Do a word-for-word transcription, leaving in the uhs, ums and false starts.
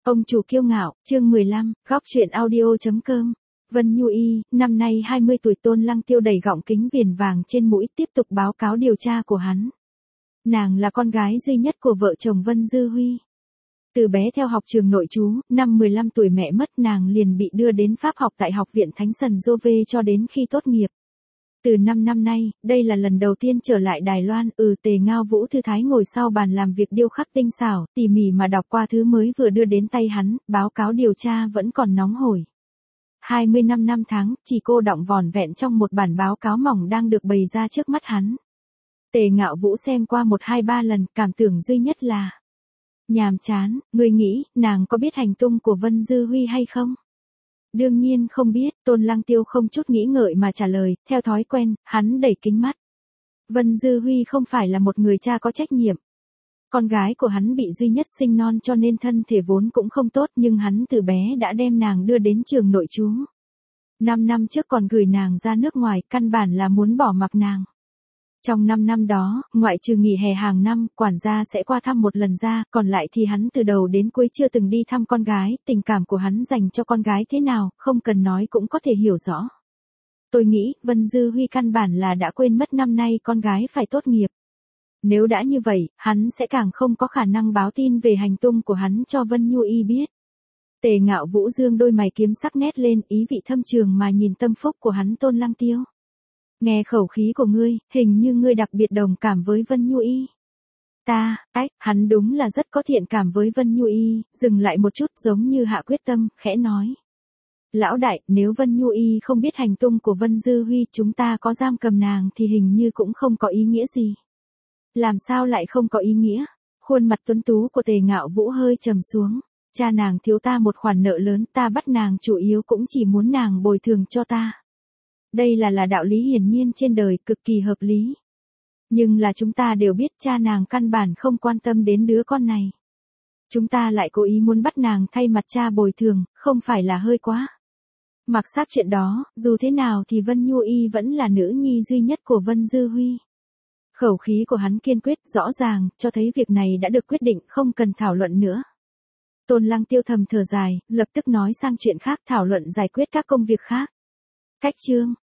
Ông chủ kiêu ngạo, chương mười lăm, góc truyện audio.com. Vân Nhu Y, năm nay hai mươi tuổi. Tôn Lăng Tiêu đầy gọng kính viền vàng trên mũi tiếp tục báo cáo điều tra của hắn. Nàng là con gái duy nhất của vợ chồng Vân Dư Huy. Từ bé theo học trường nội trú, năm mười lăm tuổi mẹ mất, nàng liền bị đưa đến Pháp học tại Học viện Thánh Sần Jove cho đến khi tốt nghiệp. Từ năm năm nay, đây là lần đầu tiên trở lại Đài Loan. Ừ Tề Ngao Vũ thư thái ngồi sau bàn làm việc điêu khắc tinh xảo, tỉ mỉ mà đọc qua thứ mới vừa đưa đến tay hắn, báo cáo điều tra vẫn còn nóng hổi. hai mươi lăm năm tháng, chỉ cô đọng vỏn vẹn trong một bản báo cáo mỏng đang được bày ra trước mắt hắn. Tề Ngạo Vũ xem qua một hai ba lần, cảm tưởng duy nhất là nhàm chán. Ngươi nghĩ, nàng có biết hành tung của Vân Dư Huy hay không? Đương nhiên không biết. Tôn Lăng Tiêu không chút nghĩ ngợi mà trả lời, theo thói quen, hắn đẩy kính mắt. Vân Dư Huy không phải là một người cha có trách nhiệm. Con gái của hắn bị duy nhất sinh non cho nên thân thể vốn cũng không tốt, nhưng hắn từ bé đã đem nàng đưa đến trường nội trú. Năm năm trước còn gửi nàng ra nước ngoài, căn bản là muốn bỏ mặc nàng. Trong năm năm đó, ngoại trừ nghỉ hè hàng năm, quản gia sẽ qua thăm một lần ra, còn lại thì hắn từ đầu đến cuối chưa từng đi thăm con gái. Tình cảm của hắn dành cho con gái thế nào, không cần nói cũng có thể hiểu rõ. Tôi nghĩ, Vân Dư Huy căn bản là đã quên mất năm nay con gái phải tốt nghiệp. Nếu đã như vậy, hắn sẽ càng không có khả năng báo tin về hành tung của hắn cho Vân Nhu Y biết. Tề Ngạo Vũ dương đôi mày kiếm sắc nét lên, ý vị thâm trường mà nhìn tâm phúc của hắn. Tôn Lăng Tiêu, nghe khẩu khí của ngươi, hình như ngươi đặc biệt đồng cảm với Vân Nhu Y. Ta, ách, hắn đúng là rất có thiện cảm với Vân Nhu Y, dừng lại một chút giống như hạ quyết tâm, khẽ nói. Lão đại, nếu Vân Nhu Y không biết hành tung của Vân Dư Huy, chúng ta có giam cầm nàng thì hình như cũng không có ý nghĩa gì. Làm sao lại không có ý nghĩa? Khuôn mặt tuấn tú của Tề Ngạo Vũ hơi trầm xuống. Cha nàng thiếu ta một khoản nợ lớn, ta bắt nàng chủ yếu cũng chỉ muốn nàng bồi thường cho ta. Đây là là đạo lý hiển nhiên trên đời, cực kỳ hợp lý. Nhưng là chúng ta đều biết cha nàng căn bản không quan tâm đến đứa con này. Chúng ta lại cố ý muốn bắt nàng thay mặt cha bồi thường, không phải là hơi quá. Mặc xác chuyện đó, dù thế nào thì Vân Nhu Y vẫn là nữ nhi duy nhất của Vân Dư Huy. Khẩu khí của hắn kiên quyết, rõ ràng, cho thấy việc này đã được quyết định, không cần thảo luận nữa. Tôn Lăng Tiêu thầm thở dài, lập tức nói sang chuyện khác, thảo luận giải quyết các công việc khác. Cách chương,